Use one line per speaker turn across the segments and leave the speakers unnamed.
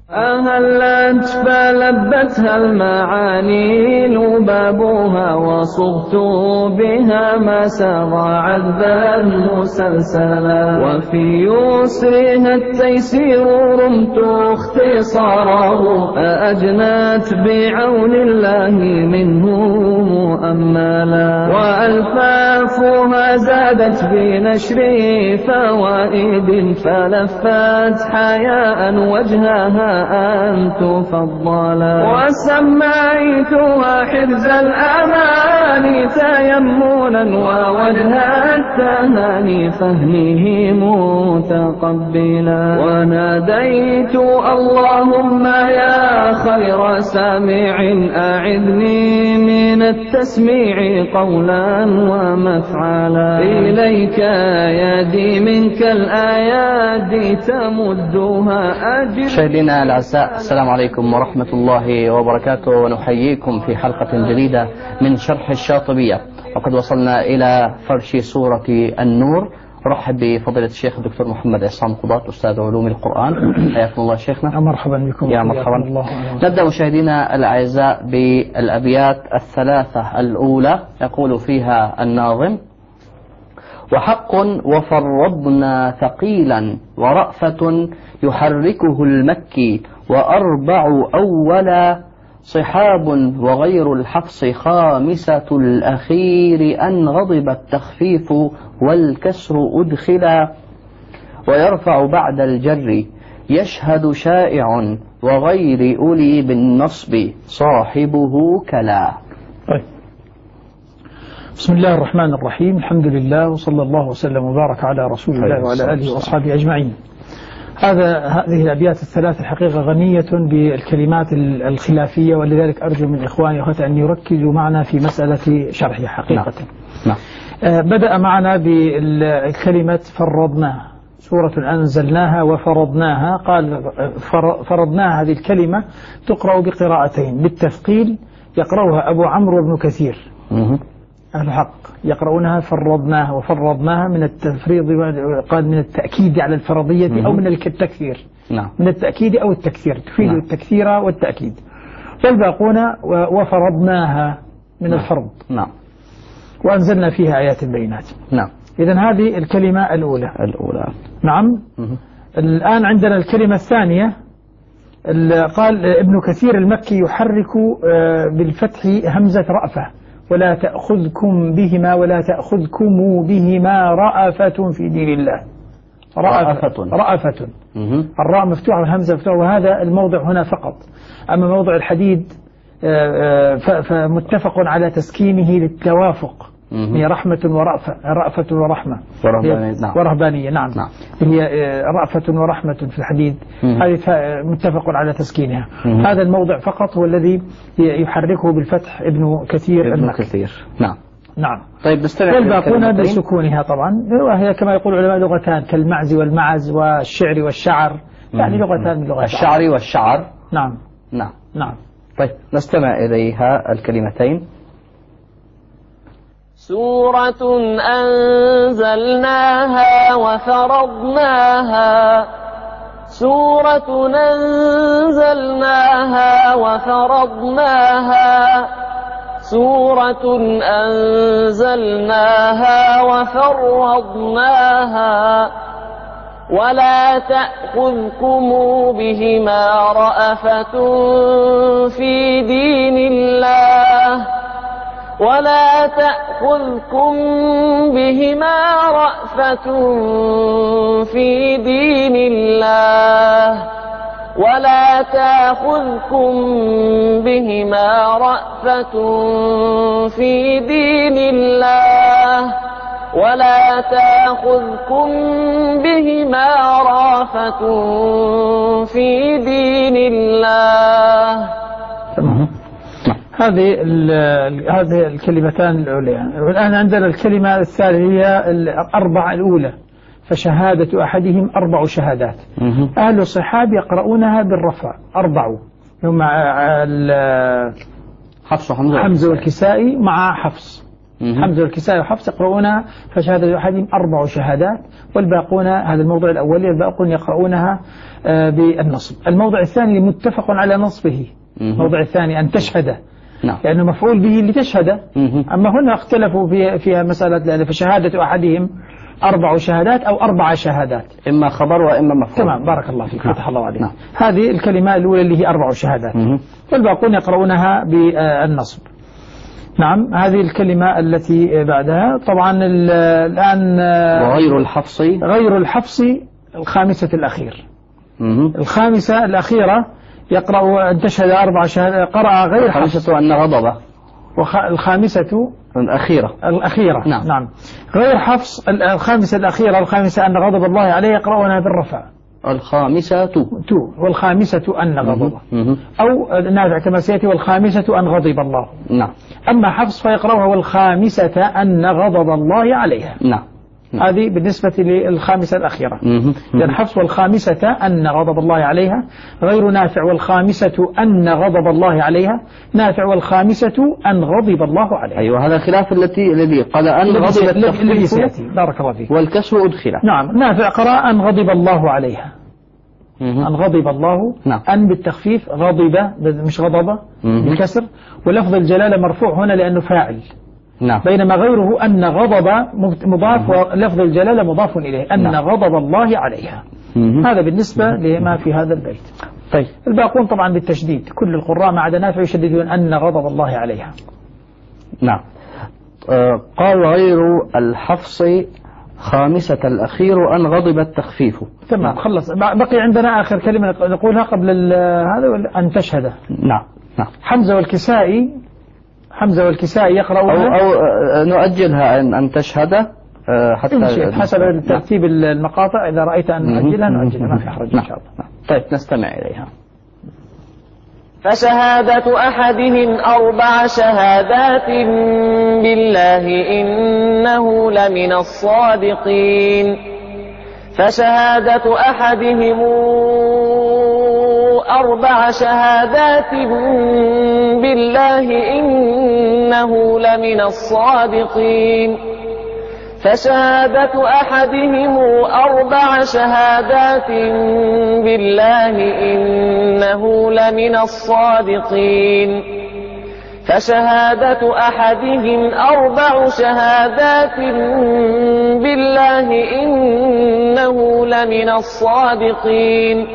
أهلت فلبتها المعاني لبابها، وصغت بها ما سر عذبا مسلسلا، وفي يسرها التيسير رمت اختصاره، أأجنت بعون الله منه مؤملا، وألفافها زادت بنشر فوائد، فلفت حياء وجهها أن تفضلا، وسميتها حرز الأمان تيمنا، ووجه التهاني فهمه متقبلا، وناديت اللهم يا خير سامع أعذني من التسميع قولا ومفعلا، إليك يدي منك الآيات تمدها أجل.
مشاهدينا الأعزاء، السلام عليكم ورحمة الله وبركاته، ونحييكم في حلقة جديدة من شرح الشاطبية، وقد وصلنا إلى فرش سورة النور. رحب بفضيلة الشيخ الدكتور محمد عصام قضاة، أستاذ علوم القرآن. حياكم الله شيخنا.
مرحبا بكم.
يا مرحبا. نبدأ مشاهدينا الأعزاء بالأبيات الثلاثة الأولى، يقول فيها الناظم: وحق وفرضنا ثقيلا ورأفة يحركه المكي، وأربع أولا صحاب وغير الحفص خامسة الأخير، أن غضب التخفيف والكسر أدخلا، ويرفع بعد الجر يشهد شائع، وغير أولي بالنصب صاحبه كلا.
بسم الله الرحمن الرحيم، الحمد لله وصلى الله وسلم وبارك على رسول الله وعلى آله وأصحابه أجمعين. هذه الأبيات الثلاث الحقيقة غنية بالكلمات الخلافية، ولذلك أرجو من إخواني وأخواتي أن يركزوا معنا في مسألة شرحها حقيقة.
نعم.
بدأ معنا بكلمة فرضناها، سورة أنزلناها وفرضناها. قال فرضناها، هذه الكلمة تقرأ بقراءتين بالتثقيل، يقرأها أبو عمرو وابن كثير أهل الحق، يقرؤونها فرضناها وفرضناها من التفريض، قال من التأكيد على الفرضية أو من التكثير.
نعم.
من التأكيد أو التكثير، تفيد
نعم.
التكثير والتأكيد. والباقون وفرضناها من
نعم.
الفرض.
نعم.
وأنزلنا فيها آيات بينات.
نعم.
إذن هذه الكلمة الأولى. نعم. الآن عندنا الكلمة الثانية. قال ابن كثير المكي يحرك بالفتح همزة رأفة، ولا تأخذكم بهما ولا تأخذكم بهما رأفة في دين الله. رأفة. الراء مفتوحة والهمزة مفتوحة، وهذا الموضع هنا فقط. أما موضع الحديد فمتفق على تسكينه للتوافق، هي رحمة ورأفة، رأفة ورحمة ورهبانية. نعم. هي رأفة ورحمة في الحديد، هذه متفق على تسكينها. هذا الموضع فقط هو الذي يحركه بالفتح ابن كثير المكي. نعم.
طيب
والباقون بسكونها طبعا، وهي كما يقول العلماء لغتان كالمعز والمعز والشعر والشعر، يعني لغتان من لغات
الشعر والشعر.
نعم.
نعم.
نعم.
طيب نستمع إليها الكلمتين.
سورة أنزلناها وفرضناها، سورة أنزلناها وفرضناها، سورة أنزلناها وفرضناها، ولا تأخذكم بهما رأفة في دين الله، ولا تأخذكم بهما رأفة في دين الله، ولا تأخذكم بهما رأفة في دين الله، ولا تأخذكم بهما رأفة في دين الله.
هذه الكلمتان العليا. والآن عندنا الكلمة الثالثة هي الأربع الأولى، فشهادة أحدهم 4 شهادات. أهل الصحاب يقرؤونها بالرفع 4، هم
حفص
حمزة والكسائي مع حفص. حمزة والكسائي وحفص يقرؤونها، فشهادة أحدهم 4 شهادات، والباقون هذا الموضع الأولي، الباقون يقرؤونها بالنصب. الموضع الثاني متفق على نصبه، الموضع الثاني أن تشهد،
نعم.
لأنه مفعول به لتشهد. أما هنا اختلفوا فيها مسألة، لأن فشهادة أحدهم 4 شهادات أو 4 شهادات،
إما خبر وإما مفعول.
تمام، بارك الله فيك، فتح الله عليك. هذه الكلمة الأولى اللي هي 4 شهادات، والباقون يقرؤونها بالنصب. نعم. هذه الكلمة التي بعدها طبعا الآن
وغير الحفص،
غير الحفص الخامسة الأخير. الخامسة الأخيرة يقرأ أن تشهد 4 شهادات، قرأ غير حفص.
الخامسة أن غضبه،
الخامسة الأخيرة. نعم. غير حفص الخامسة الأخيرة، الخامسة أن غضب الله عليه، يقرؤونها بالرفع.
الخامسة
والخامسة أن غضبه، أو نافع كما سيأتي والخامسة أن غضب الله.
نعم.
أما حفص فيقرأها والخامسة أن غضب الله عليها.
نعم.
هذه بالنسبة للخامسة الأخيرة. إذن حفص والخامسة أن غضب الله عليها، غير نافع والخامسة أن غضب الله عليها، نافع والخامسة أن غضب الله عليها.
أيوة، هذا خلاف الذي قال أن غضب
الذي سيأتي، بارك الله فيك.
والكسر أدخل.
نعم. نافع قرأ أن غضب الله عليها، أن غضب الله.
نعم.
أن بالتخفيف، غضب مش غضب بالكسر، ولفظ الجلالة مرفوع هنا لأنه فاعل.
نعم.
بينما غيره أن غضب مضاف، ولفظ الجلالة مضاف إليه، أن غضب الله عليها. هذا بالنسبة لما في هذا البيت. طيب، الباقون طبعا بالتشديد، كل القراء ما عدا نافع يشددون أن غضب الله عليها.
نعم. قال غير الحفص خامسة الأخير أن غضب التخفيف.
تمام، خلص. بقي عندنا آخر كلمة نقولها قبل هذا، أن تشهد.
نعم.
حمزة والكسائي يقرأونها،
أو نؤجلها أن تشهد حتى
حسب ترتيب المقاطع. إذا رأيت أن نؤجلها نؤجلها، ما في حرج إن شاء الله.
طيب، نستمع إليها.
فشهادة أحدهم 4 شهادات بالله إنه لمن الصادقين. فشهادة أحدهم 4 شهادات بالله إنه لمن الصادقين. فشهادة أحدهم 4 شهادات بالله إنه لمن الصادقين. فشهادة أحدهم 4 شهادات بالله إنه لمن الصادقين.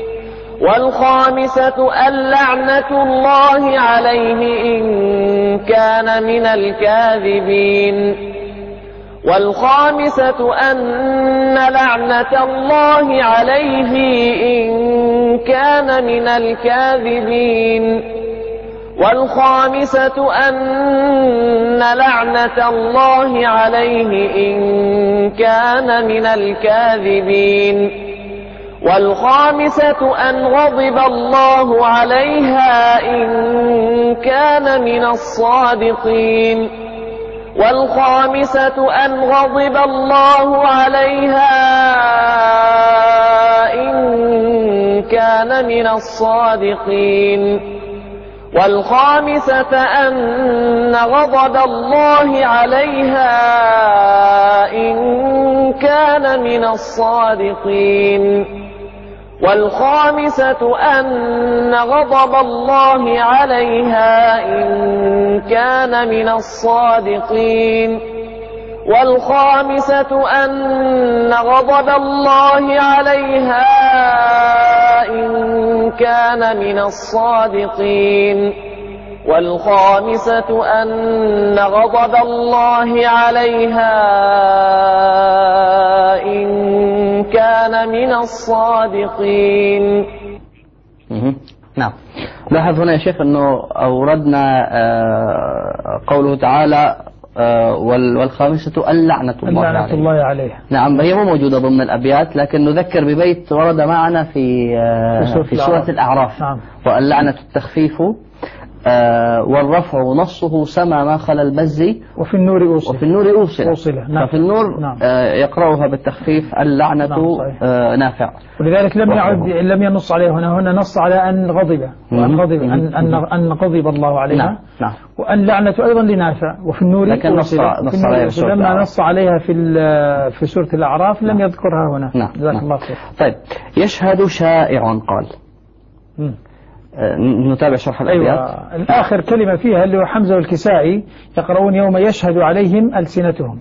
والخامسة اللعنة الله عليه إن كان من الكاذبين. والخامسة أن لعنة الله عليه إن كان من الكاذبين. والخامسة أن لعنة الله عليه إن كان من الكاذبين. والخامسة أن غضب الله عليها إن كان من الصادقين. والخامسة أن غضب الله عليها إن كان من الصادقين. والخامسة أن غضب الله عليها إن كان من الصادقين. والخامسة أن غضب الله عليها إن كان من الصادقين. والخامسة أن غضب الله عليها إن كان من الصادقين. والخامسة أن غضب الله عليها إن كان من الصادقين.
نعم. لاحظ هنا يا شيخ أنه أوردنا قوله تعالى والخامسة اللعنة الله
عليها.
نعم، هي مو موجودة ضمن الأبيات، لكن نذكر ببيت ورد معنا في سورة الأعراف.
نعم.
واللعنة التخفيف. والرفع نصه سما ما خلا البز
وفي النور أوصل.
وفي النور أوصل.
نعم.
ففي النور
نعم.
يقرأها بالتخفيف اللعنة.
نعم.
نافع.
ولذلك لم ينص عليه هنا نص على أن غضب أن غضب الله عليها.
نعم.
وأن لعنة أيضا لنافع. وفي النور
لكن نص عليها
لما نص عليها في سورة الأعراف لم يذكرها هنا.
نعم.
جزاك الله خير.
طيب يشهد شائع قال. نتابع شرح الأبيات.
أيوة. الآخر كلمة فيها اللي هو حمزة والكسائي يقرؤون يوم يشهد عليهم ألسنتهم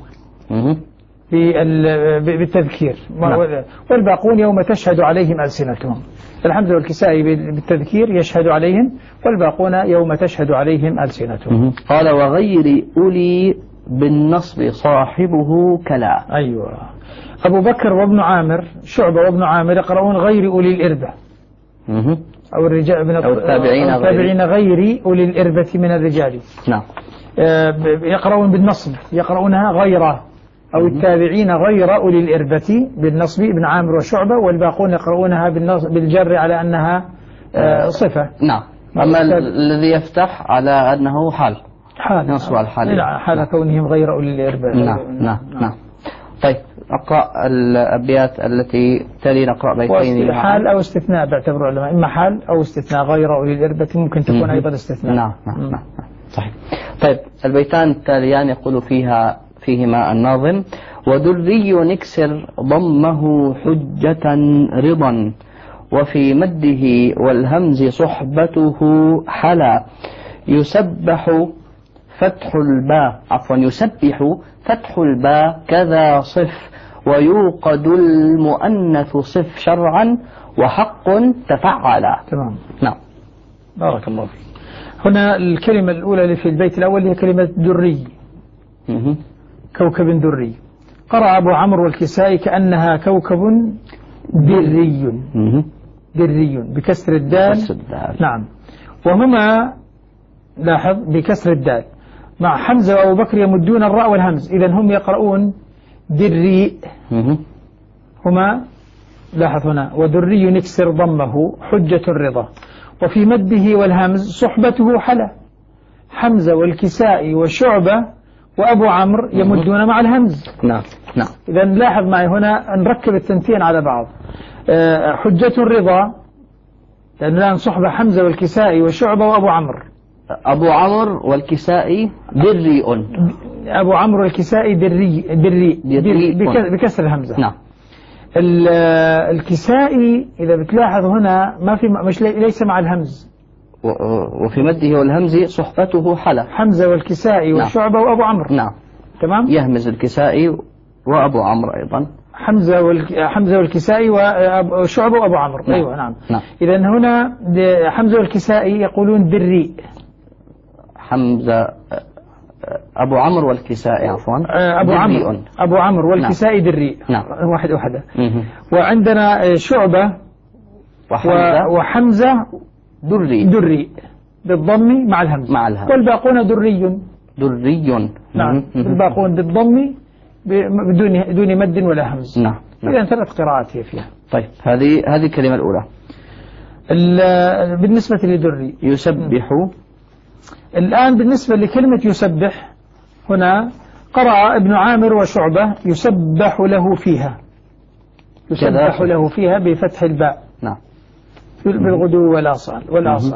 بالتذكير. والباقون يوم تشهد عليهم ألسنتهم. الحمزة والكسائي بالتذكير يشهد عليهم، والباقون يوم تشهد عليهم ألسنتهم.
قال وغير أولي بالنصب صاحبه كلا.
أيوة. أبو بكر وابن عامر شعبة وابن عامر يقرؤون غير أولي الإربة أو الرجال من التابعين غير أولي الإربة من الرجال.
نعم.
يقرؤون بالنصب يقرؤونها غيره أو التابعين غير أولي الإربة بالنصب ابن عامر وشعبة، والباقون يقرؤونها بالجر على أنها صفة.
نعم. أما الذي يفتح على أنه حال نصب الحال
حال كونهم غير أولي الإربة.
نعم. طيب أقرأ الأبيات التي تلي. نقرأ بيتين.
حال أو استثناء باعتبار العلماء، إما حال أو استثناء غير أولي الإربة ممكن تكون أيضا استثناء.
نعم. صحيح. طيب البيتان التاليان يقول فيهما الناظم ودري نكسر ضمه حجة رضا وفي مده والهمز صحبته حلا يسبح فتح الباء كذا صف ويوقد المؤنث صف شرعا وحق تفعلا.
تمام.
نعم.
بارك الله فيك. هنا الكلمة الأولى اللي في البيت الأول هي كلمة دري. كوكب دري. قرأ أبو عمرو والكسائي كأنها كوكب دري بكسر الدال. نعم. وهما لاحظ بكسر الدال مع حمزة وأبو بكر يمدون الراء والهمز، إذن هم يقرؤون دري. هما لاحظ هنا ودري نكسر ضمه حجة الرضا وفي مده والهمز صحبته حلا. حمزة والكسائي وشعبة وأبو عمرو يمدون مع الهمز.
نعم.
إذن لاحظ معي هنا نركب التنتين على بعض. حجة الرضا لأن الآن صحبة حمزة والكسائي وشعبة وأبو عمرو.
أبو عمرو والكسائي دري.
أبو عمرو والكسائي دري بكسر الهمزة.
نعم.
الكسائي إذا بتلاحظ هنا ما في ليس مع الهمز.
وفي مده والهمز صحبته حلا.
حمزة والكسائي وشعبة وأبو عمرو.
نعم.
تمام.
يهمز الكسائي وأبو عمرو أيضا.
حمزة والكسائي وشعبة وأبو عمرو.
نعم.
أيوة. نعم. إذن هنا حمزة والكسائي يقولون دري.
حمزة أبو عمرو والكسائي عفوا
أبو عمرو والكسائي دري.
نعم.
واحدة. وعندنا شعبة وحمزة دري بالضم مع الهمز. والباقون دري. نعم. الباقون بالضم بدون مد ولا همز.
نعم.
إذن 3 قراءات هي فيها.
طيب هذه الكلمة الأولى.
بالنسبة لدري
يسبح.
الآن بالنسبة لكلمة يسبح هنا قرأ ابن عامر وشعبة يسبح له فيها بفتح الباء.
نعم.
بالغدو والآصال.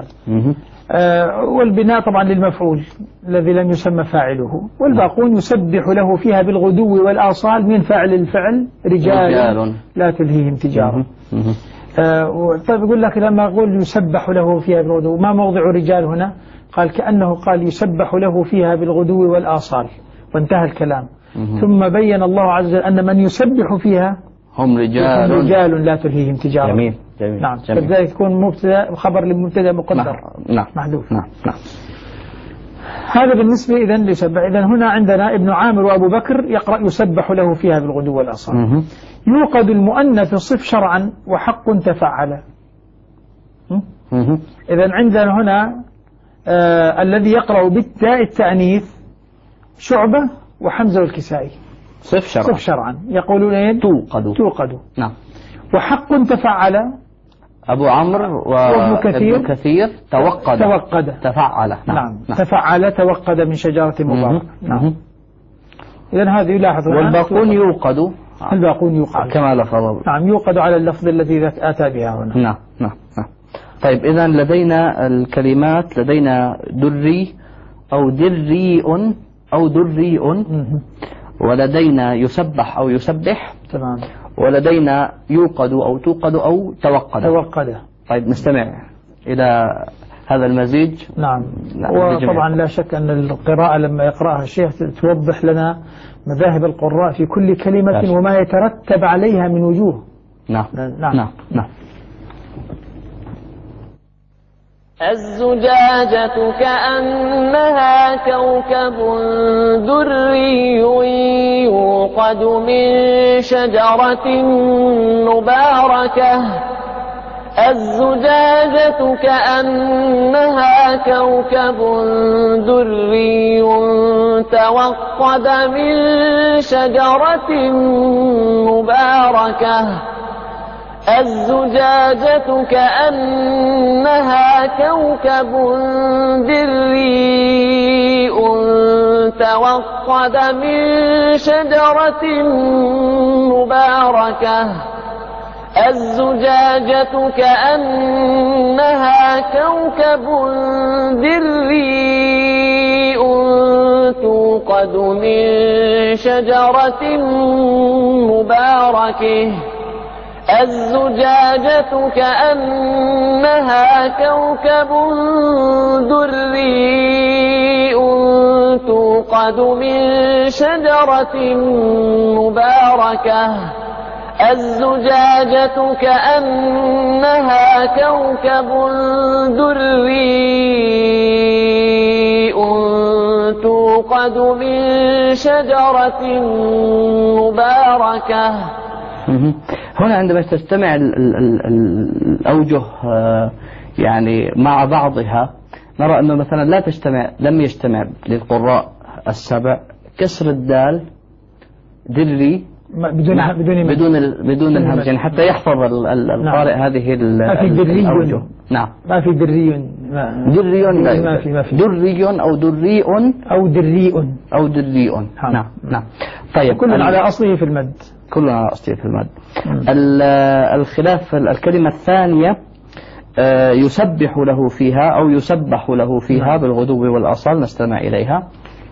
والبناء طبعا للمفعول الذي لم يسمى فاعله. والباقون يسبح له فيها بالغدو والآصال من فاعل الفعل رجال لا تلهيهم تجارة. طيب يقول لك لما أقول يسبح له فيها بالغدو ما موضع رجال هنا؟ قال كأنه قال يسبح له فيها بالغدو والآصال وانتهى الكلام. ثم بين الله عز وجل أن من يسبح فيها
هم رجال
لا تلهيهم تجارة.
جميل.
نعم. فلذلك يكون مبتدا خبر لمبتدا مقدر.
نعم.
محذوف.
نعم.
هذا بالنسبة إذن ليسبح. إذن هنا عندنا ابن عامر وأبو بكر يقرأ يسبح له فيها بالغدو والآصال. يوقد المؤنث صف شرعا وحق تفعل. إذن عندنا هنا الذي يقرأ بالتاء التأنيث شعبة وحمزة والكسائي صف شرعا يقولون
توقد.
نعم.
نعم.
وحق تفعل
أبو عمرو وابن كثير توقد تفعل.
نعم. تفعل توقد من شجرة مباركة. نعم. إذن هذه يلاحظ.
والباقون يوقد.
الباقون يوقد
كما لفظ.
نعم يوقد على اللفظ الذي أتى بها هنا.
نعم. طيب إذن لدينا الكلمات، لدينا دري أو دريء أو دريء، ولدينا يسبح أو يسبح.
تمام.
ولدينا يوقد أو توقد أو توقد. طيب نستمع إلى هذا المزيج.
نعم. وطبعا لا شك أن القراءة لما يقرأها الشيخ توضح لنا مذاهب القراء في كل كلمة وما يترتب عليها من وجوه.
نعم.
الزجاجة كأنها كوكب دري يوقد من شجرة مباركة. الزجاجة كأنها كوكب دري توقد من شجرة مباركة. الزجاجة كأنها كوكب دري توقد من شجرة مباركة. الزجاجة كأنها كوكب دري توقد من شجرة مباركة. الزجاجة كأنها كوكب دري توقد من شجرة مباركة. الزجاجة كأنها كوكب دري توقد من شجرة مباركة.
هنا عندما تستمع الأوجه يعني مع بعضها نرى أنه مثلا لم يجتمع للقراء السبع كسر الدال دري بدون الهمز، يعني حتى يحفظ القارئ هذه الأوجه. نعم.
ما في دري.
ما في دري أو دريء. نعم. طيب
كل على أصله في المد.
الخلاف الكلمة الثانية يسبح له فيها أو يسبح له فيها بالغدو والآصال. نستمع إليها.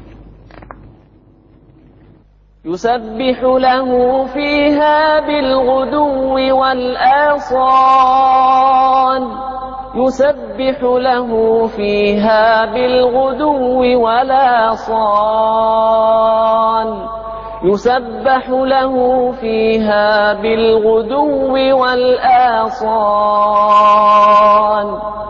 يسبح له فيها بالغدو والآصال. يسبح له فيها بالغدو والآصال. يسبح له فيها بالغدو والآصال.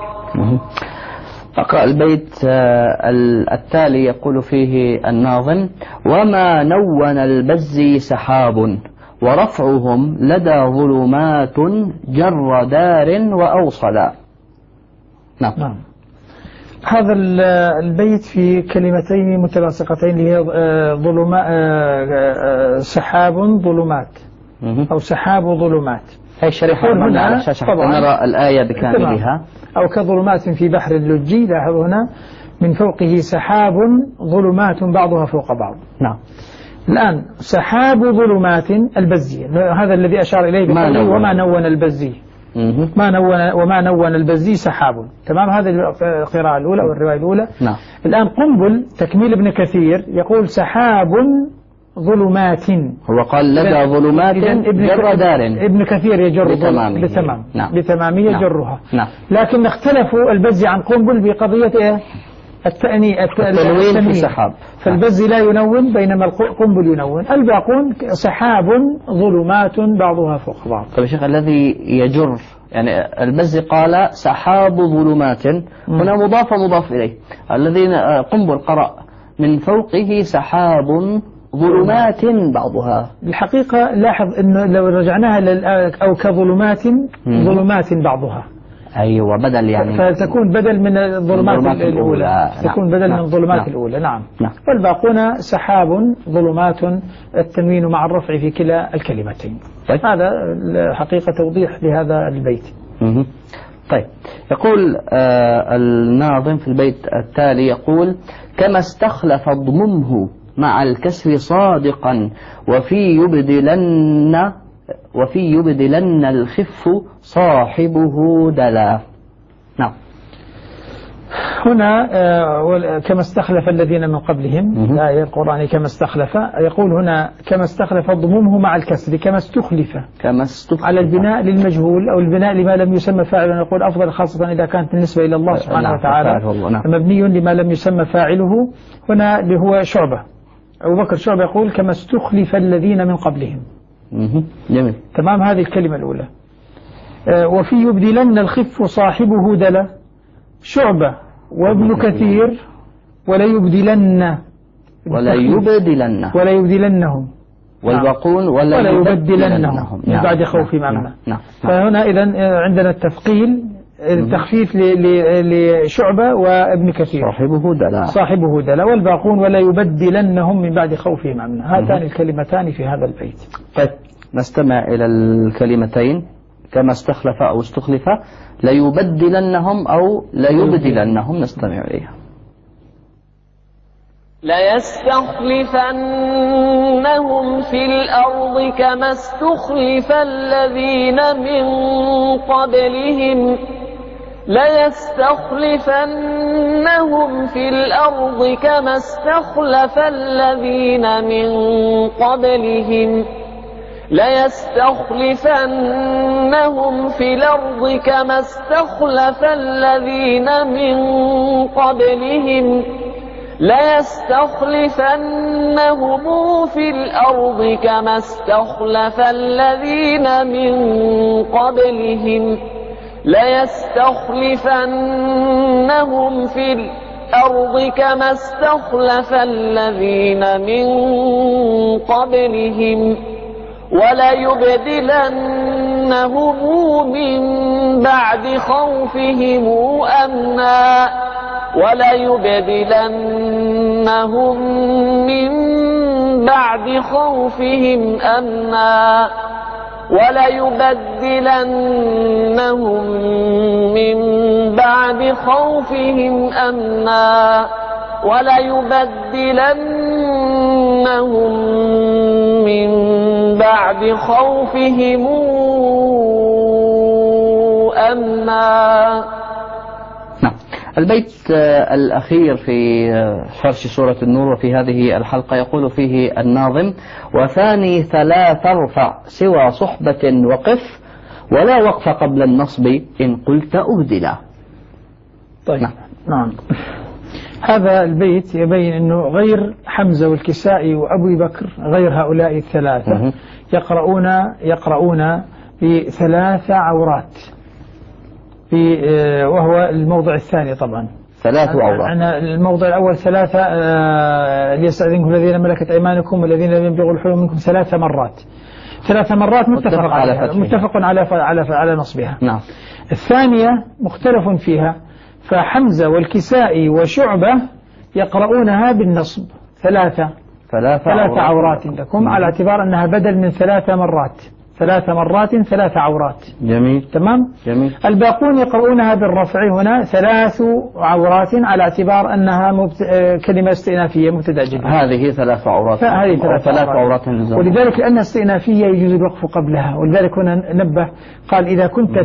أقرأ البيت التالي. يقول فيه الناظم: وما نون البزي سحاب ورفعهم لدى ظلمات جر دار وأوصلا.
نعم. هذا البيت في كلمتين متلاصقتين اللي هي سحاب ظلمات أو سحاب ظلمات.
هي الشريحة هنا على الشاشة حتى نرى الآية بكاملها.
أو كظلمات في بحر اللجي. لاحظوا هنا من فوقه سحاب ظلمات بعضها فوق بعض.
نعم.
الآن سحاب ظلمات البزي هذا الذي أشار إليه بقوله وما نون البزي. وما نون البزي سحاب. تمام. هذا القراءة الأولى والرواية الأولى.
نعم.
الآن قنبل تكميل ابن كثير يقول سحاب ظلمات.
هو قال لدى ظلمات جر دار.
ابن كثير يجر بتمام. بتمامية جرها.
نعم.
لكن اختلفوا البزي عن قنبل بقضية التنوين
في السحاب.
فالبزي لا ينون بينما القنبل ينون. الباقون سحاب ظلمات بعضها فوق بعض.
طيب يا شيخ الذي يجر يعني البزي قال سحاب ظلمات هنا مضاف إليه. الذين قنبل قرأ من فوقه سحاب ظلمات بعضها.
الحقيقة لاحظ أنه لو رجعناها أو كظلمات ظلمات بعضها.
أيوة بدل يعني
فتكون بدل من الظلمات الأولى. تكون بدل من الظلمات الأولى. نعم. والباقون سحاب ظلمات التنوين مع الرفع في كلا الكلمتين.
طيب.
هذا حقيقة توضيح لهذا البيت.
طيب، يقول الناظم في البيت التالي، يقول: كما استخلف اضممه مع الكسر صادقا وفي يبدلن الخف صاحبه دلا. نعم.
هنا كما استخلف الذين من قبلهم، الآية القرآنية كما استخلف، يقول هنا كما استخلف ضمومه مع الكسر، كما استخلف على البناء للمجهول أو البناء لما لم يسمى فاعلا، نقول أفضل خاصة إذا كانت بالنسبة إلى الله سبحانه وتعالى مبني لما لم يسمى فاعله. هنا اللي هو شعبة، أبو بكر شعبة يقول كما استخلف الذين من قبلهم.
جميل.
تمام، هذه الكلمة الأولى. وفي يبدلن الخف صاحبه دلا، شعبة وابن كثير ولا يبدلنهم
والباقون
ولا يبدلنهم من بعد خوف أمنا. فهنا إذن عندنا التثقيل، التخفيف لشعبة وابن كثير صاحبه دلا والباقون ولا يبدلنهم من بعد خوفهم أمنا. هاتان الكلمتان في هذا البيت.
طيب، نستمع إلى الكلمتين كما استخلف أو استخلف، لا يبدلنهم أو لا يبدلنهم، نستمع إليها.
ليستخلفنهم في الأرض كما استخلف الذين من قبلهم ليستخلفنهم في الأرض كما استخلف الذين من قبلهم ليستخلفنهم في الأرض كما استخلف الذين من قبلهم ليستخلفنهم في الأرض كما استخلف الذين من قبلهم ليستخلفنهم في الأرض كما استخلف الذين من قبلهم وليبدلنهم من بعد خوفهم أمنا وليبدلنهم من بعد خوفهم أمنا وليبدلنهم من بعد خوفهم أمنا وليبدلنهم من بعد خوفهم أمنا.
نعم. البيت الأخير في فرش سورة النور وفي هذه الحلقة يقول فيه الناظم: وثاني ثلاث ارفع سوى صحبة وقف ولا وقف قبل النصب إن قلت أبدلا.
طيب. نعم. هذا البيت يبين أنه غير حمزة والكسائي وأبي بكر، غير هؤلاء الثلاثة يقرؤون بثلاث عورات، وهو الموضع الثاني طبعا
ثلاث عورات.
الموضع الأول ثلاثة ليستأذنكم الذين ملكت أيمانكم والذين لم يبلغوا الحلم منكم ثلاث مرات متفق على نصبها.
نعم.
الثانية مختلف فيها، فحمزة والكسائي وشعبة يقرؤونها بالنصب ثلاث عورات لكم، على اعتبار أنها بدل من ثلاث مرات ثلاث عورات.
جميل.
تمام.
جميل.
الباقون يقرؤونها بالرفع هنا ثلاث عورات على اعتبار أنها كلمة استئنافية مبتدأ جديد.
هذه ثلاث عورات.
هذه ثلاث عورات ولذلك لأنها استئنافية يجوز الوقف قبلها، ولذلك هنا نبه قال إذا كنت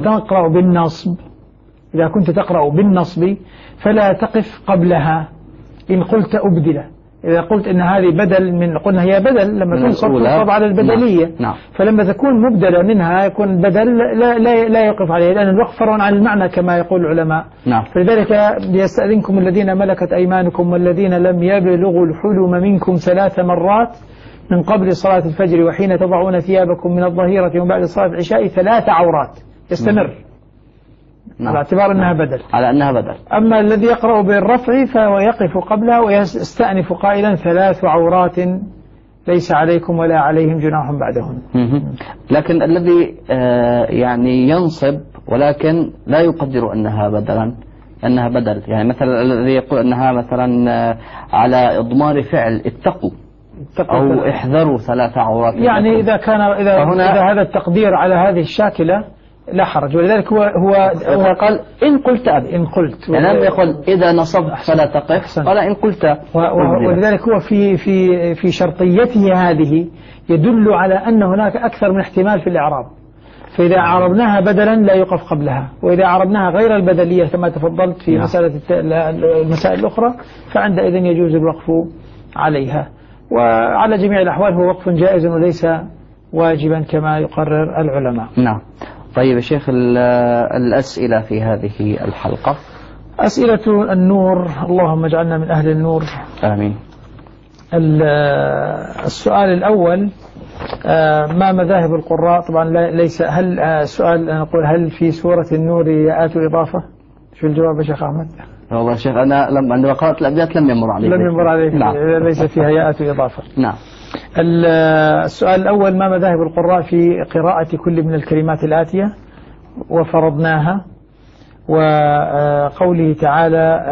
تقرأ بالنصب فلا تقف قبلها إن قلت أبدله. إذا قلت إن هذه بدل من، قلنا هي بدل لما تنصب على البدلية.
نعم.
فلما تكون مبدلة منها يكون بدل لا يقف عليه، لأن الوقف فرع عن المعنى كما يقول العلماء.
نعم.
فلذلك ليستأذنكم الذين ملكت أيمانكم والذين لم يبلغوا الحلم منكم ثلاث مرات من قبل صلاة الفجر وحين تضعون ثيابكم من الظهيرة ومن بعد صلاة العشاء ثلاث عورات يستمر.
نعم.
على اعتبار أنها بدل.
على أنها بدل.
أما الذي يقرأ بالرفع فهو يقف قبلها ويستأنف قائلا ثلاث عورات ليس عليكم ولا عليهم جناح بعدهن.
لكن الذي يعني ينصب ولكن لا يقدر أنها بدل، يعني مثلا الذي يقول أنها مثلا على إضمار فعل اتقوا أو احذروا ثلاث عورات،
يعني إذا هذا التقدير على هذه الشاكلة لا حرج. ولذلك هو
قال إن قلت أبي،
إن قلت،
يعني لم يقل إذا نصبت فلا تقف، قال إن قلت.
ولذلك هو في شرطيته هذه يدل على أن هناك أكثر من احتمال في الإعراب. فإذا عربناها بدلا لا يقف قبلها، وإذا عربناها غير البدلية كما تفضلت في المسائل الأخرى فعندئذ يجوز الوقف عليها. وعلى جميع الأحوال هو وقف جائز وليس واجبا كما يقرر العلماء.
نعم. طيب يا شيخ، الأسئلة في هذه الحلقة.
أسئلة النور، اللهم اجعلنا من أهل النور
آمين.
السؤال الأول، ما مذاهب القراء؟ طبعا ليس، هل السؤال نقول هل في سورة النور ياءات إضافة؟ شو الجواب يا شيخ أحمد؟
والله شيخ أنا عندما قرأت الأبيات لم يمر عليه.
نعم. ليس فيها ياءات إضافة.
نعم.
السؤال الأول، ما مذاهب القراء في قراءة كل من الكلمات الآتية؟ وفرضناها، وقوله تعالى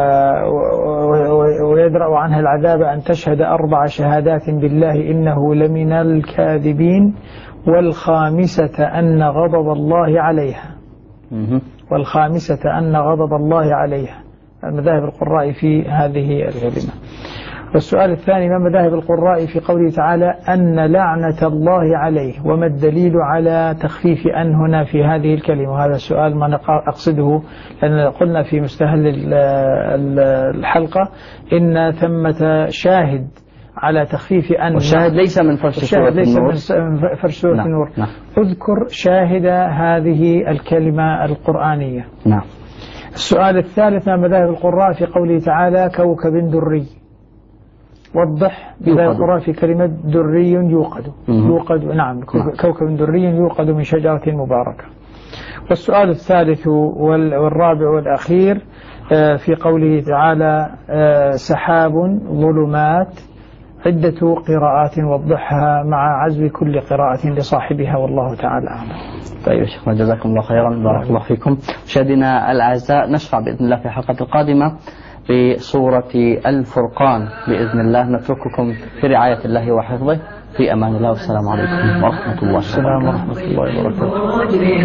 ويدرأ عنها العذاب أن تشهد 4 شهادات بالله إنه لمن الكاذبين، والخامسة أن غضب الله عليها. والخامسة أن غضب الله عليها. مذاهب القراء في هذه الكلمة. والسؤال الثاني، ما مذاهب القراء في قوله تعالى أن لعنة الله عليه؟ وما الدليل على تخفيف أن هنا في هذه الكلمة؟ وهذا السؤال ما أقصده، لأن قلنا في مستهل الحلقة إن ثمة شاهد على تخفيف أن،
والشاهد ليس من فرش سورة النور.
ليس من فرش سورة النور.
نعم.
اذكر شاهد هذه الكلمة القرآنية.
نعم.
السؤال الثالث، ما مذاهب القراء في قوله تعالى كوكب دري؟ وضح مذاهب القراء في كلمة دري يوقد. نعم. كوكب دري يوقد من شجرة مباركة. والسؤال الثالث والرابع والأخير في قوله تعالى سحاب ظلمات، عدة قراءات وضحها مع عزو كل قراءة لصاحبها، والله تعالى أعلم.
طيب يا شيخنا، جزاكم الله خيرا، بارك الله فيكم. مشاهدينا الأعزاء، نشرع بإذن الله في الحلقة القادمة بسورة الفرقان بإذن الله. نترككم في رعاية الله وحفظه، في أمان الله، والسلام عليكم ورحمة الله.
السلام ورحمة الله وبركاته.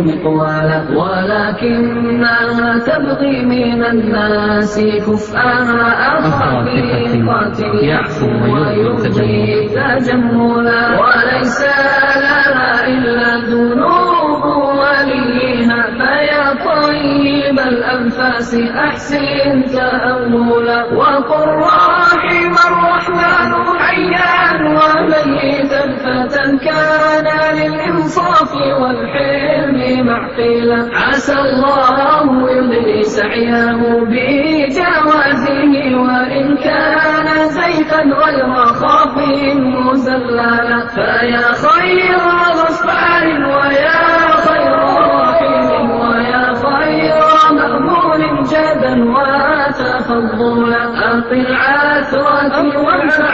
ولكنها تبغي من الناس كفءها أخفيقة يعفو ويرضي تجملا، وليس لها إلا ذنوب وليها، فيا طيب الأنفاس أحسن تأملا، وقل رحم الرحمن حيا وميتا فتى كان للإنصاف والحلم معقلا، عسى الله يمضي سعيه بجوازه، وإن كان زيتا غير خاف مزللا، فيا خير غفار ويا خير رحيم ويا خير مأمون جدا وتفضلا، أقل عثرة وانفع